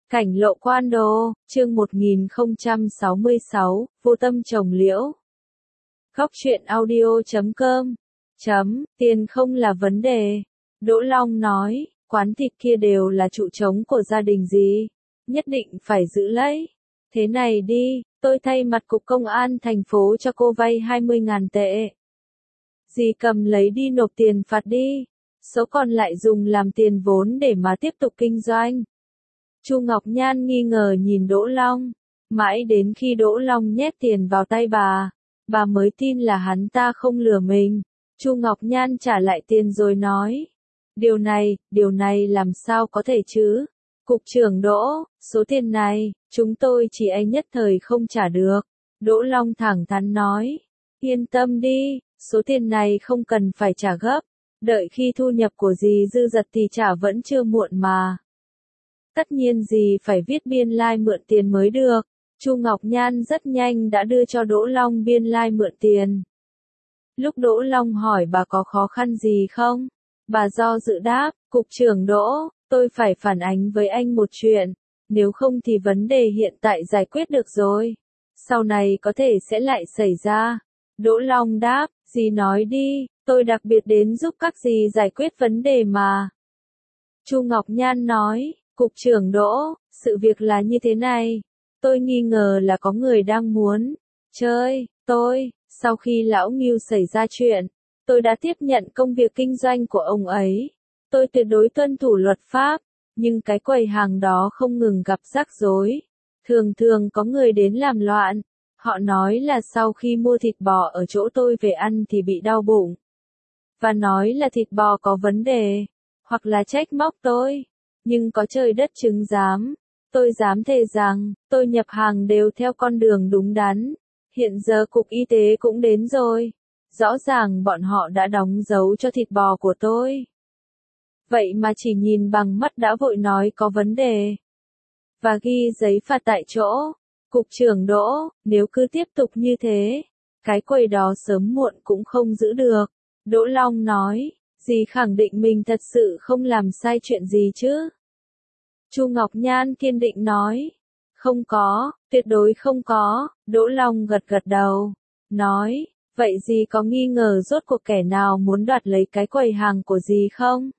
Cảnh lộ quan đồ, chương 1066, vô tâm trồng liễu. Góc truyện audio.com. Tiền không là vấn đề. Đỗ Long nói, quán thịt kia đều là trụ trống của gia đình dì. Nhất định phải giữ lấy. Thế này đi, tôi thay mặt cục công an thành phố cho cô vay 20.000 tệ. Dì cầm lấy đi nộp tiền phạt đi. Số còn lại dùng làm tiền vốn để mà tiếp tục kinh doanh. Chu Ngọc Nhan nghi ngờ nhìn Đỗ Long, mãi đến khi Đỗ Long nhét tiền vào tay bà mới tin là hắn ta không lừa mình. Chu Ngọc Nhan trả lại tiền rồi nói, điều này làm sao có thể chứ? Cục trưởng Đỗ, số tiền này, chúng tôi chỉ anh nhất thời không trả được. Đỗ Long thẳng thắn nói, yên tâm đi, số tiền này không cần phải trả gấp, đợi khi thu nhập của dì dư dật thì trả vẫn chưa muộn mà. Tất nhiên dì phải viết biên lai mượn tiền mới được. Chu Ngọc Nhan rất nhanh đã đưa cho Đỗ Long biên lai mượn tiền. Lúc Đỗ Long hỏi bà có khó khăn gì không? Bà do dự đáp, Cục trưởng Đỗ, tôi phải phản ánh với anh một chuyện, nếu không thì vấn đề hiện tại giải quyết được rồi. Sau này có thể sẽ lại xảy ra. Đỗ Long đáp, dì nói đi, tôi đặc biệt đến giúp các dì giải quyết vấn đề mà. Chu Ngọc Nhan nói, Cục trưởng Đỗ, sự việc là như thế này. Tôi nghi ngờ là có người đang muốn chơi tôi. Sau khi lão Ngưu xảy ra chuyện, tôi đã tiếp nhận công việc kinh doanh của ông ấy. Tôi tuyệt đối tuân thủ luật pháp, nhưng cái quầy hàng đó không ngừng gặp rắc rối. Thường thường có người đến làm loạn. Họ nói là sau khi mua thịt bò ở chỗ tôi về ăn thì bị đau bụng. Và nói là thịt bò có vấn đề, hoặc là trách móc tôi. Nhưng có trời đất chứng giám, tôi dám thề rằng, tôi nhập hàng đều theo con đường đúng đắn. Hiện giờ cục y tế cũng đến rồi. Rõ ràng bọn họ đã đóng dấu cho thịt bò của tôi. Vậy mà chỉ nhìn bằng mắt đã vội nói có vấn đề. Và ghi giấy phạt tại chỗ. Cục trưởng Đỗ, nếu cứ tiếp tục như thế, cái quầy đó sớm muộn cũng không giữ được. Đỗ Long nói, dì khẳng định mình thật sự không làm sai chuyện gì chứ? Chu Ngọc Nhan kiên định nói, không có, tuyệt đối không có. Đỗ Long gật gật đầu, nói, vậy dì có nghi ngờ rốt cuộc kẻ nào muốn đoạt lấy cái quầy hàng của dì không?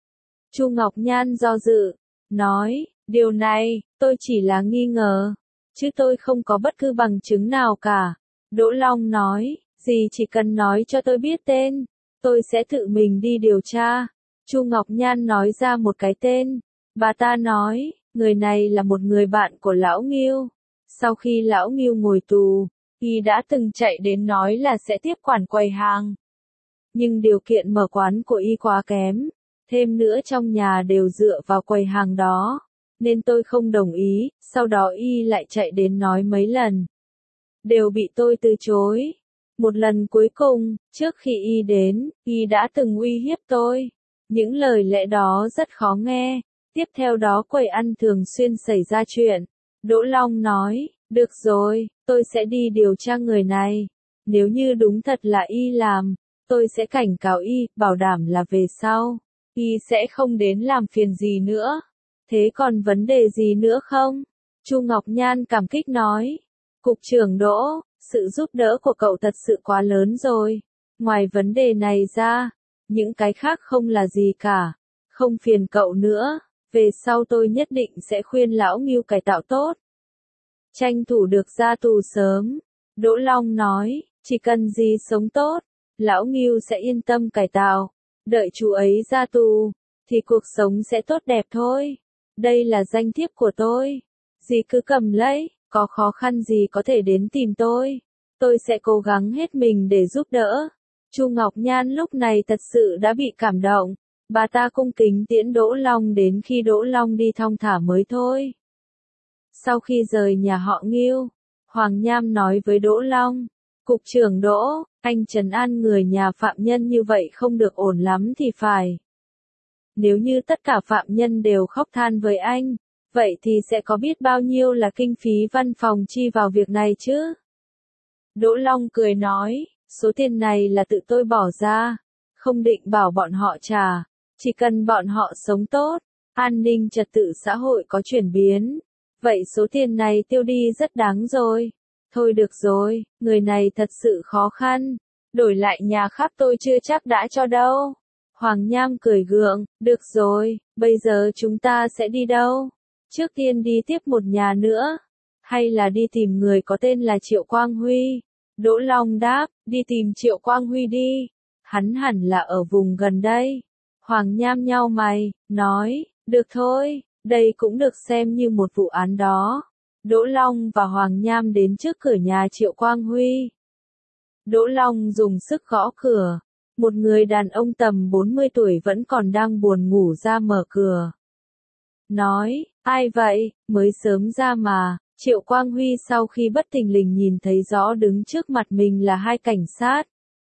Chu Ngọc Nhan do dự, nói, điều này, tôi chỉ là nghi ngờ, chứ tôi không có bất cứ bằng chứng nào cả. Đỗ Long nói, dì chỉ cần nói cho tôi biết tên, tôi sẽ tự mình đi điều tra. Chu Ngọc Nhan nói ra một cái tên. Bà ta nói, người này là một người bạn của Lão Ngưu. Sau khi Lão Ngưu ngồi tù, y đã từng chạy đến nói là sẽ tiếp quản quầy hàng. Nhưng điều kiện mở quán của y quá kém. Thêm nữa trong nhà đều dựa vào quầy hàng đó. Nên tôi không đồng ý, sau đó y lại chạy đến nói mấy lần. Đều bị tôi từ chối. Một lần cuối cùng, trước khi y đến, y đã từng uy hiếp tôi. Những lời lẽ đó rất khó nghe. Tiếp theo đó quầy ăn thường xuyên xảy ra chuyện. Đỗ Long nói, được rồi, tôi sẽ đi điều tra người này. Nếu như đúng thật là y làm, tôi sẽ cảnh cáo y, bảo đảm là về sau, y sẽ không đến làm phiền gì nữa. Thế còn vấn đề gì nữa không? Chu Ngọc Nhan cảm kích nói, Cục trưởng Đỗ, sự giúp đỡ của cậu thật sự quá lớn rồi. Ngoài vấn đề này ra, những cái khác không là gì cả. Không phiền cậu nữa. Về sau tôi nhất định sẽ khuyên Lão Ngưu cải tạo tốt. Tranh thủ được ra tù sớm. Đỗ Long nói, chỉ cần gì sống tốt, Lão Ngưu sẽ yên tâm cải tạo. Đợi chú ấy ra tù, thì cuộc sống sẽ tốt đẹp thôi. Đây là danh thiếp của tôi. Dì cứ cầm lấy, có khó khăn gì có thể đến tìm tôi. Tôi sẽ cố gắng hết mình để giúp đỡ. Chu Ngọc Nhan lúc này thật sự đã bị cảm động. Bà ta cung kính tiễn Đỗ Long đến khi Đỗ Long đi thong thả mới thôi. Sau khi rời nhà họ Ngưu, Hoàng Nham nói với Đỗ Long, Cục trưởng Đỗ, anh trấn an người nhà phạm nhân như vậy không được ổn lắm thì phải. Nếu như tất cả phạm nhân đều khóc than với anh, vậy thì sẽ có biết bao nhiêu là kinh phí văn phòng chi vào việc này chứ? Đỗ Long cười nói, số tiền này là tự tôi bỏ ra, không định bảo bọn họ trả. Chỉ cần bọn họ sống tốt, an ninh trật tự xã hội có chuyển biến. Vậy số tiền này tiêu đi rất đáng rồi. Thôi được rồi, người này thật sự khó khăn. Đổi lại nhà khác tôi chưa chắc đã cho đâu. Hoàng Nham cười gượng, được rồi, bây giờ chúng ta sẽ đi đâu? Trước tiên đi tiếp một nhà nữa. Hay là đi tìm người có tên là Triệu Quang Huy? Đỗ Long đáp, đi tìm Triệu Quang Huy đi. Hắn hẳn là ở vùng gần đây. Hoàng Nham nhau mày, nói, được thôi, đây cũng được xem như một vụ án đó. Đỗ Long và Hoàng Nham đến trước cửa nhà Triệu Quang Huy. Đỗ Long dùng sức gõ cửa. Một người đàn ông tầm 40 tuổi vẫn còn đang buồn ngủ ra mở cửa. Nói, ai vậy, mới sớm ra mà. Triệu Quang Huy sau khi bất thình lình nhìn thấy rõ đứng trước mặt mình là hai cảnh sát.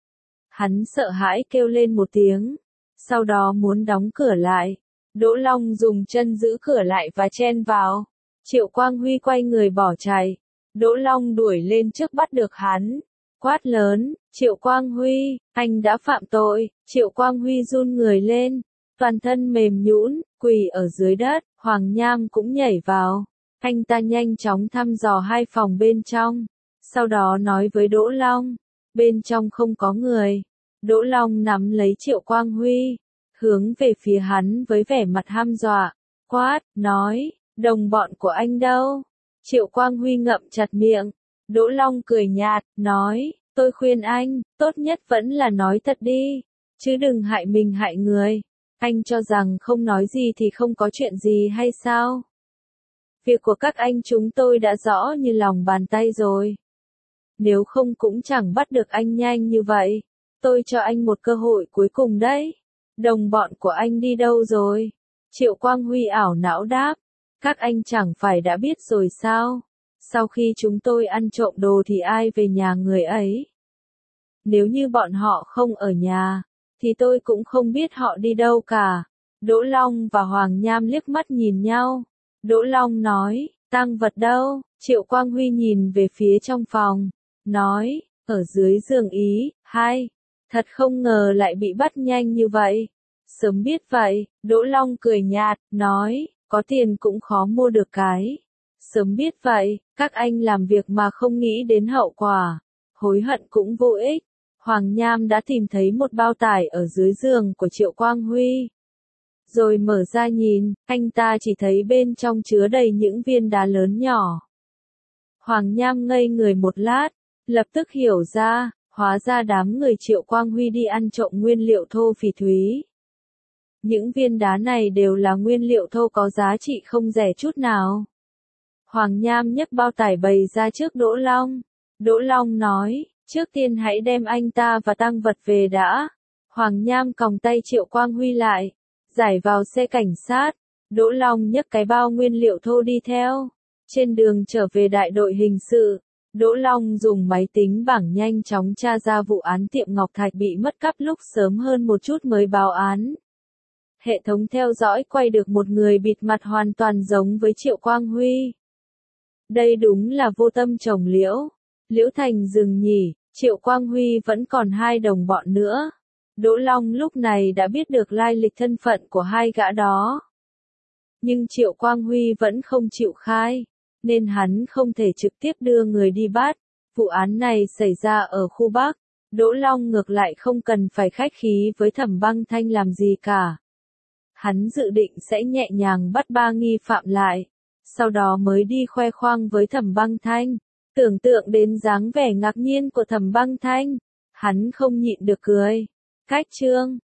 Hắn sợ hãi kêu lên một tiếng, sau đó muốn đóng cửa lại. Đỗ Long dùng chân giữ cửa lại và chen vào. Triệu Quang Huy quay người bỏ chạy. Đỗ Long đuổi lên trước bắt được hắn. Quát lớn, Triệu Quang Huy, anh đã phạm tội. Triệu Quang Huy run người lên, toàn thân mềm nhũn, quỳ ở dưới đất. Hoàng Nham cũng nhảy vào. Anh ta nhanh chóng thăm dò hai phòng bên trong. Sau đó nói với Đỗ Long, bên trong không có người. Đỗ Long nắm lấy Triệu Quang Huy, hướng về phía hắn với vẻ mặt hăm dọa. Quát, nói, đồng bọn của anh đâu? Triệu Quang Huy ngậm chặt miệng. Đỗ Long cười nhạt, nói, tôi khuyên anh, tốt nhất vẫn là nói thật đi, chứ đừng hại mình hại người. Anh cho rằng không nói gì thì không có chuyện gì hay sao? Việc của các anh chúng tôi đã rõ như lòng bàn tay rồi. Nếu không cũng chẳng bắt được anh nhanh như vậy. Tôi cho anh một cơ hội cuối cùng đấy. Đồng bọn của anh đi đâu rồi? Triệu Quang Huy ảo não đáp. Các anh chẳng phải đã biết rồi sao? Sau khi chúng tôi ăn trộm đồ thì ai về nhà người ấy? Nếu như bọn họ không ở nhà, thì tôi cũng không biết họ đi đâu cả. Đỗ Long và Hoàng Nham liếc mắt nhìn nhau. Đỗ Long nói, tang vật đâu? Triệu Quang Huy nhìn về phía trong phòng, nói, ở dưới giường Ý, hai. Thật không ngờ lại bị bắt nhanh như vậy. Sớm biết vậy, Đỗ Long cười nhạt, nói, có tiền cũng khó mua được cái. Sớm biết vậy, các anh làm việc mà không nghĩ đến hậu quả. Hối hận cũng vô ích. Hoàng Nham đã tìm thấy một bao tải ở dưới giường của Triệu Quang Huy. Rồi mở ra nhìn, anh ta chỉ thấy bên trong chứa đầy những viên đá lớn nhỏ. Hoàng Nham ngây người một lát, lập tức hiểu ra, hóa ra đám người Triệu Quang Huy đi ăn trộm nguyên liệu thô phỉ thúy. Những viên đá này đều là nguyên liệu thô có giá trị không rẻ chút nào. Hoàng Nham nhấc bao tải bày ra trước Đỗ Long. Đỗ Long nói, trước tiên hãy đem anh ta và tang vật về đã. Hoàng Nham còng tay Triệu Quang Huy lại, giải vào xe cảnh sát. Đỗ Long nhấc cái bao nguyên liệu thô đi theo. Trên đường trở về đại đội hình sự, Đỗ Long dùng máy tính bảng nhanh chóng tra ra vụ án tiệm Ngọc Thạch bị mất cắp lúc sớm hơn một chút mới báo án. Hệ thống theo dõi quay được một người bịt mặt hoàn toàn giống với Triệu Quang Huy. Đây đúng là vô tâm trồng liễu. Liễu thành rừng nhỉ. Triệu Quang Huy vẫn còn hai đồng bọn nữa. Đỗ Long lúc này đã biết được lai lịch thân phận của hai gã đó. Nhưng Triệu Quang Huy vẫn không chịu khai, nên hắn không thể trực tiếp đưa người đi bắt. Vụ án này xảy ra ở khu Bắc. Đỗ Long ngược lại không cần phải khách khí với Thẩm Băng Thanh làm gì cả. Hắn dự định sẽ nhẹ nhàng bắt ba nghi phạm lại, sau đó mới đi khoe khoang với Thẩm Băng Thanh. Tưởng tượng đến dáng vẻ ngạc nhiên của Thẩm Băng Thanh, hắn không nhịn được cười. Cách chương